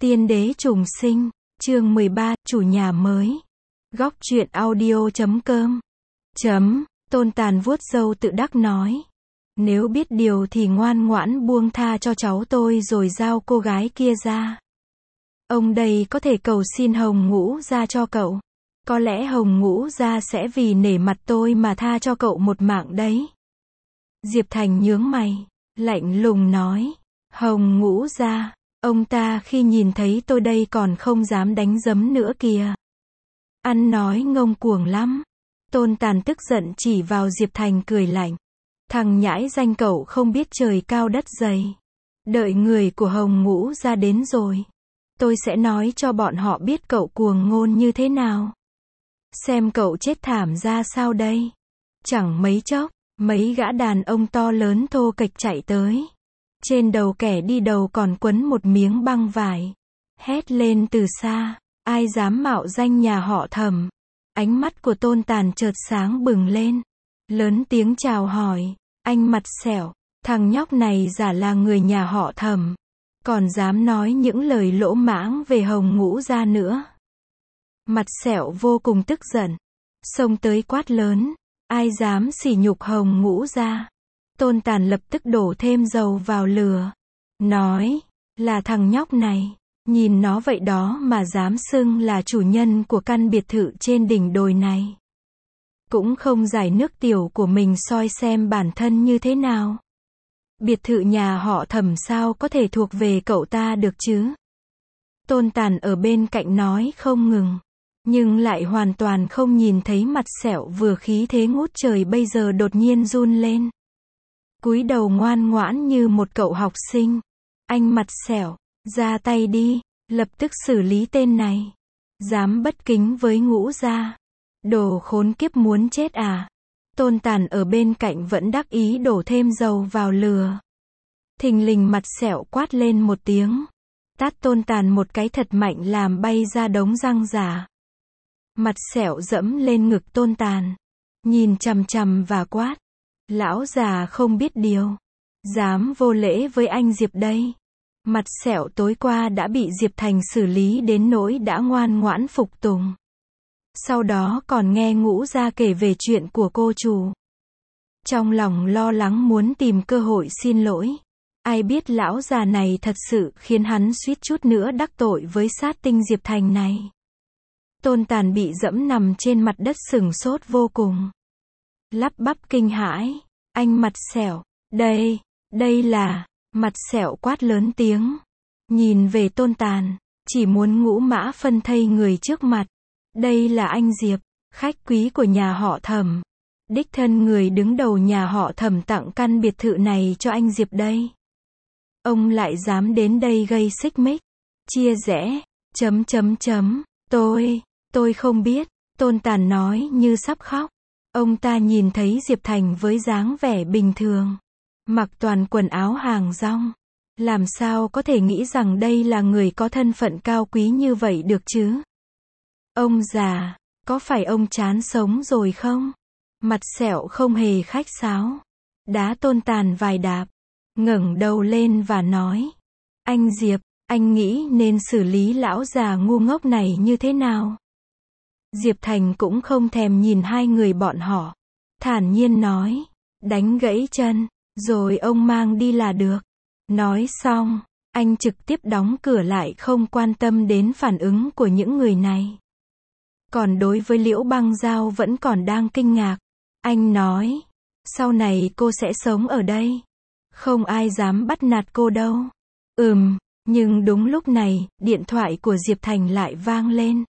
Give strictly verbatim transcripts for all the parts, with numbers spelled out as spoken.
Tiên đế trùng sinh, chương mười ba, chủ nhà mới. Góc truyện audio chấm com. Chấm, Tôn Tàn vuốt râu tự đắc nói. Nếu biết điều thì ngoan ngoãn buông tha cho cháu tôi rồi giao cô gái kia ra. Ông đây có thể cầu xin Hồng Ngũ Gia cho cậu. Có lẽ Hồng Ngũ Gia sẽ vì nể mặt tôi mà tha cho cậu một mạng đấy. Diệp Thành nhướng mày, lạnh lùng nói. Hồng Ngũ Gia, ông ta khi nhìn thấy tôi đây còn không dám đánh giấm nữa kìa. Ăn nói ngông cuồng lắm. Tôn Tàn tức giận chỉ vào Diệp Thành cười lạnh. Thằng nhãi danh cậu không biết trời cao đất dày. Đợi người của Hồng Ngũ Gia đến rồi. Tôi sẽ nói cho bọn họ biết cậu cuồng ngôn như thế nào. Xem cậu chết thảm ra sao đây. Chẳng mấy chốc, mấy gã đàn ông to lớn thô kệch chạy tới. Trên đầu kẻ đi đầu còn quấn một miếng băng vải. Hét lên từ xa, ai dám mạo danh nhà họ Thẩm. Ánh mắt của Tôn Tàn chợt sáng bừng lên. Lớn tiếng chào hỏi, anh mặt sẹo, thằng nhóc này giả là người nhà họ Thẩm. Còn dám nói những lời lỗ mãng về Hồng Ngũ Gia nữa. Mặt sẹo vô cùng tức giận. Xông tới quát lớn, ai dám sỉ nhục Hồng Ngũ Gia. Tôn Tàn lập tức đổ thêm dầu vào lửa. Nói, là thằng nhóc này. Nhìn nó vậy đó mà dám xưng là chủ nhân của căn biệt thự trên đỉnh đồi này. Cũng không giải nước tiểu của mình soi xem bản thân như thế nào. Biệt thự nhà họ Thẩm sao có thể thuộc về cậu ta được chứ? Tôn Tàn ở bên cạnh nói không ngừng. Nhưng lại hoàn toàn không nhìn thấy mặt sẹo vừa khí thế ngút trời bây giờ đột nhiên run lên. Cúi đầu ngoan ngoãn như một cậu học sinh. Anh mặt sẹo, ra tay đi, lập tức xử lý tên này. Dám bất kính với Ngũ Gia. Đồ khốn kiếp muốn chết à? Tôn Tàn ở bên cạnh vẫn đắc ý đổ thêm dầu vào lửa. Thình lình mặt sẹo quát lên một tiếng. Tát Tôn Tàn một cái thật mạnh làm bay ra đống răng giả. Mặt sẹo dẫm lên ngực Tôn Tàn. Nhìn chằm chằm và quát. Lão già không biết điều. Dám vô lễ với anh Diệp đây. Mặt sẹo tối qua đã bị Diệp Thành xử lý đến nỗi đã ngoan ngoãn phục tùng. Sau đó còn nghe Ngũ Gia kể về chuyện của cô chủ. Trong lòng lo lắng muốn tìm cơ hội xin lỗi. Ai biết lão già này thật sự khiến hắn suýt chút nữa đắc tội với sát tinh Diệp Thành này. Tôn Tàn bị dẫm nằm trên mặt đất sửng sốt vô cùng. Lắp bắp kinh hãi. Anh mặt sẹo, đây, đây là, mặt sẹo quát lớn tiếng. Nhìn về Tôn Tàn, chỉ muốn ngũ mã phân thây người trước mặt. Đây là anh Diệp, khách quý của nhà họ Thẩm. Đích thân người đứng đầu nhà họ Thẩm tặng căn biệt thự này cho anh Diệp đây. Ông lại dám đến đây gây xích mích, chia rẽ, chấm chấm chấm, tôi, tôi không biết, Tôn Tàn nói như sắp khóc. Ông ta nhìn thấy Diệp Thành với dáng vẻ bình thường, mặc toàn quần áo hàng rong. Làm sao có thể nghĩ rằng đây là người có thân phận cao quý như vậy được chứ? Ông già, có phải ông chán sống rồi không? Mặt sẹo không hề khách sáo. Đá Tôn Tàn vài đạp. Ngẩng đầu lên và nói. Anh Diệp, anh nghĩ nên xử lý lão già ngu ngốc này như thế nào? Diệp Thành cũng không thèm nhìn hai người bọn họ. Thản nhiên nói. Đánh gãy chân, rồi ông mang đi là được. Nói xong, anh trực tiếp đóng cửa lại không quan tâm đến phản ứng của những người này. Còn đối với Liễu Băng Giao vẫn còn đang kinh ngạc. Anh nói, sau này cô sẽ sống ở đây. Không ai dám bắt nạt cô đâu. Ừm, nhưng đúng lúc này, điện thoại của Diệp Thành lại vang lên.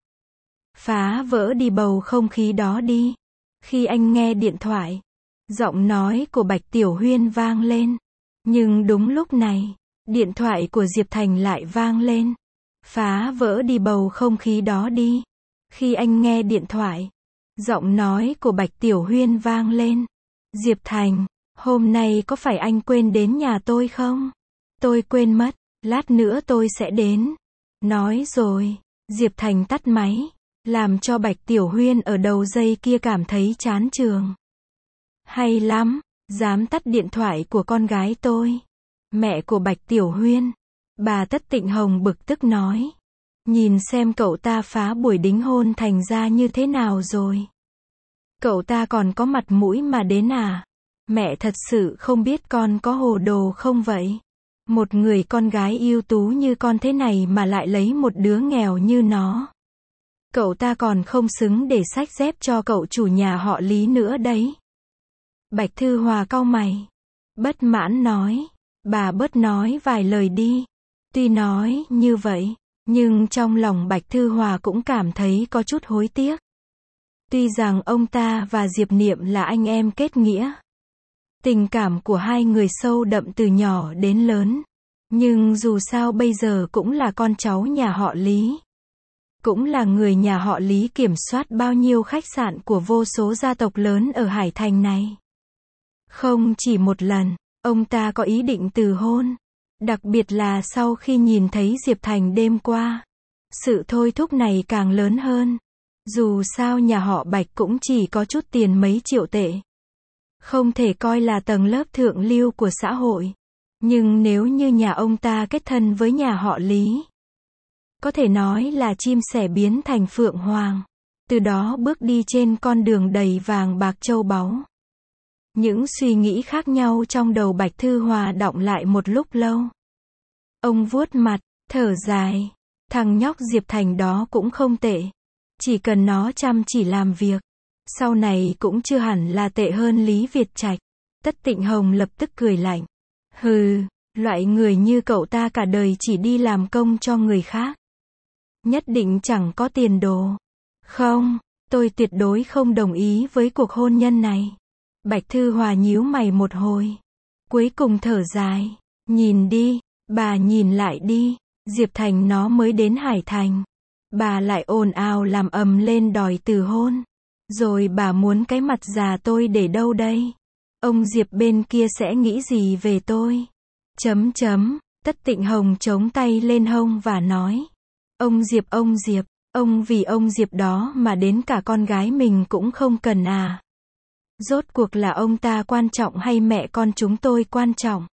Phá vỡ đi bầu không khí đó đi. Khi anh nghe điện thoại, giọng nói của Bạch Tiểu Huyên vang lên. Nhưng đúng lúc này, điện thoại của Diệp Thành lại vang lên. Phá vỡ đi bầu không khí đó đi. Khi anh nghe điện thoại, giọng nói của Bạch Tiểu Huyên vang lên. Diệp Thành, hôm nay có phải anh quên đến nhà tôi không? Tôi quên mất, lát nữa tôi sẽ đến. Nói rồi, Diệp Thành tắt máy, làm cho Bạch Tiểu Huyên ở đầu dây kia cảm thấy chán chường. Hay lắm, dám tắt điện thoại của con gái tôi. Mẹ của Bạch Tiểu Huyên, Bà Tất Tịnh Hồng bực tức nói. Nhìn xem cậu ta phá buổi đính hôn thành ra như thế nào rồi. Cậu ta còn có mặt mũi mà đến à? Mẹ thật sự không biết con có hồ đồ không vậy? Một người con gái ưu tú như con thế này mà lại lấy một đứa nghèo như nó. Cậu ta còn không xứng để xách dép cho cậu chủ nhà họ Lý nữa đấy. Bạch Thư Hòa cau mày. Bất mãn nói. Bà bớt nói vài lời đi. Tuy nói như vậy, nhưng trong lòng Bạch Thư Hòa cũng cảm thấy có chút hối tiếc. Tuy rằng ông ta và Diệp Niệm là anh em kết nghĩa. Tình cảm của hai người sâu đậm từ nhỏ đến lớn. Nhưng dù sao bây giờ cũng là con cháu nhà họ Lý. Cũng là người nhà họ Lý kiểm soát bao nhiêu khách sạn của vô số gia tộc lớn ở Hải Thành này. Không chỉ một lần, ông ta có ý định từ hôn. Đặc biệt là sau khi nhìn thấy Diệp Thành đêm qua. Sự thôi thúc này càng lớn hơn. Dù sao nhà họ Bạch cũng chỉ có chút tiền mấy triệu tệ. Không thể coi là tầng lớp thượng lưu của xã hội. Nhưng nếu như nhà ông ta kết thân với nhà họ Lý, có thể nói là chim sẻ biến thành phượng hoàng. Từ đó bước đi trên con đường đầy vàng bạc châu báu. Những suy nghĩ khác nhau trong đầu Bạch Thư Hòa đọng lại một lúc lâu. Ông vuốt mặt, thở dài. Thằng nhóc Diệp Thành đó cũng không tệ. Chỉ cần nó chăm chỉ làm việc, sau này cũng chưa hẳn là tệ hơn Lý Việt Trạch. Tất Tịnh Hồng lập tức cười lạnh. Hừ, loại người như cậu ta cả đời chỉ đi làm công cho người khác. Nhất định chẳng có tiền đồ. Không, tôi tuyệt đối không đồng ý với cuộc hôn nhân này. Bạch Thư Hòa nhíu mày một hồi. Cuối cùng thở dài. Nhìn đi, bà nhìn lại đi. Diệp Thành nó mới đến Hải Thành. Bà lại ồn ào làm ầm lên đòi từ hôn. Rồi bà muốn cái mặt già tôi để đâu đây? Ông Diệp bên kia sẽ nghĩ gì về tôi? Chấm chấm, Tất Tịnh Hồng chống tay lên hông và nói. Ông Diệp ông Diệp, ông vì ông Diệp đó mà đến cả con gái mình cũng không cần à? Rốt cuộc là ông ta quan trọng hay mẹ con chúng tôi quan trọng?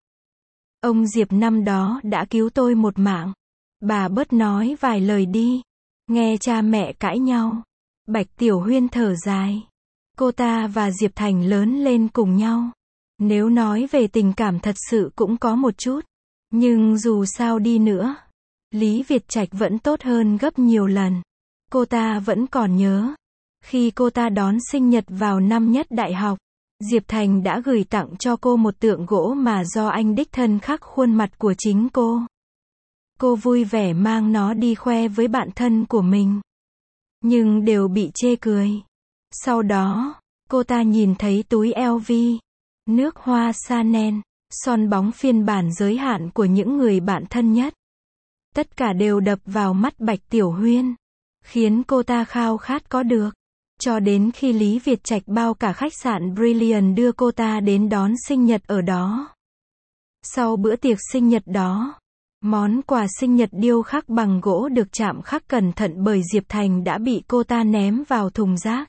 Ông Diệp năm đó đã cứu tôi một mạng. Bà bớt nói vài lời đi. Nghe cha mẹ cãi nhau. Bạch Tiểu Huyên thở dài. Cô ta và Diệp Thành lớn lên cùng nhau. Nếu nói về tình cảm thật sự cũng có một chút. Nhưng dù sao đi nữa, Lý Việt Trạch vẫn tốt hơn gấp nhiều lần. Cô ta vẫn còn nhớ. Khi cô ta đón sinh nhật vào năm nhất đại học, Diệp Thành đã gửi tặng cho cô một tượng gỗ mà do anh đích thân khắc khuôn mặt của chính cô. Cô vui vẻ mang nó đi khoe với bạn thân của mình. Nhưng đều bị chê cười. Sau đó, cô ta nhìn thấy túi L V, nước hoa Chanel, son bóng phiên bản giới hạn của những người bạn thân nhất. Tất cả đều đập vào mắt Bạch Tiểu Huyên, khiến cô ta khao khát có được. Cho đến khi Lý Việt Trạch bao cả khách sạn Brilliant đưa cô ta đến đón sinh nhật ở đó. Sau bữa tiệc sinh nhật đó, món quà sinh nhật điêu khắc bằng gỗ được chạm khắc cẩn thận bởi Diệp Thành đã bị cô ta ném vào thùng rác.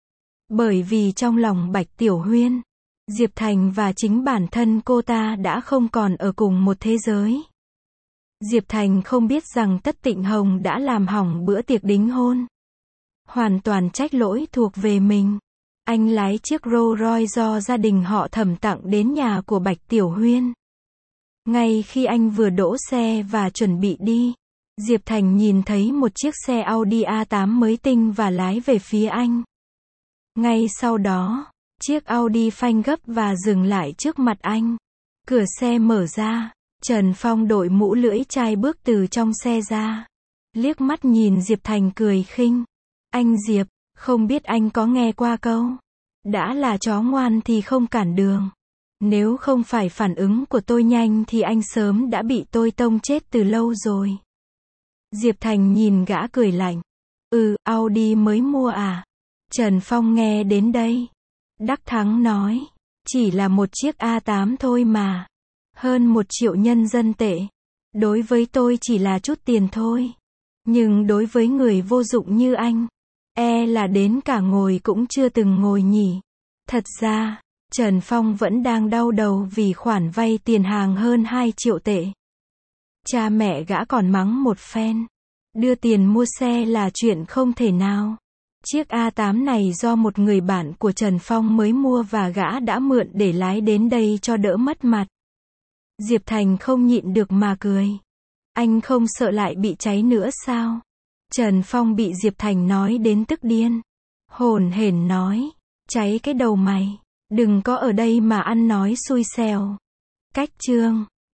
Bởi vì trong lòng Bạch Tiểu Huyên, Diệp Thành và chính bản thân cô ta đã không còn ở cùng một thế giới. Diệp Thành không biết rằng Tất Tịnh Hồng đã làm hỏng bữa tiệc đính hôn. Hoàn toàn trách lỗi thuộc về mình. Anh lái chiếc Rolls Royce do gia đình họ Thẩm tặng đến nhà của Bạch Tiểu Huyên. Ngay khi anh vừa đỗ xe và chuẩn bị đi, Diệp Thành nhìn thấy một chiếc xe Audi A tám mới tinh và lái về phía anh. Ngay sau đó, chiếc Audi phanh gấp và dừng lại trước mặt anh. Cửa xe mở ra, Trần Phong đội mũ lưỡi chai bước từ trong xe ra. Liếc mắt nhìn Diệp Thành cười khinh. Anh Diệp, không biết anh có nghe qua câu. Đã là chó ngoan thì không cản đường. Nếu không phải phản ứng của tôi nhanh thì anh sớm đã bị tôi tông chết từ lâu rồi. Diệp Thành nhìn gã cười lạnh. Ừ, Audi mới mua à? Trần Phong nghe đến đây. Đắc thắng nói. Chỉ là một chiếc A tám thôi mà. Hơn một triệu nhân dân tệ. Đối với tôi chỉ là chút tiền thôi. Nhưng đối với người vô dụng như anh, e là đến cả ngồi cũng chưa từng ngồi nhỉ. Thật ra, Trần Phong vẫn đang đau đầu vì khoản vay tiền hàng hơn hai triệu tệ. Cha mẹ gã còn mắng một phen. Đưa tiền mua xe là chuyện không thể nào. Chiếc A tám này do một người bạn của Trần Phong mới mua và gã đã mượn để lái đến đây cho đỡ mất mặt. Diệp Thành không nhịn được mà cười. Anh không sợ lại bị cháy nữa sao? Trần Phong bị Diệp Thành nói đến tức điên. Hồn hển nói. Cháy cái đầu mày. Đừng có ở đây mà ăn nói xui xẻo. Cách chương.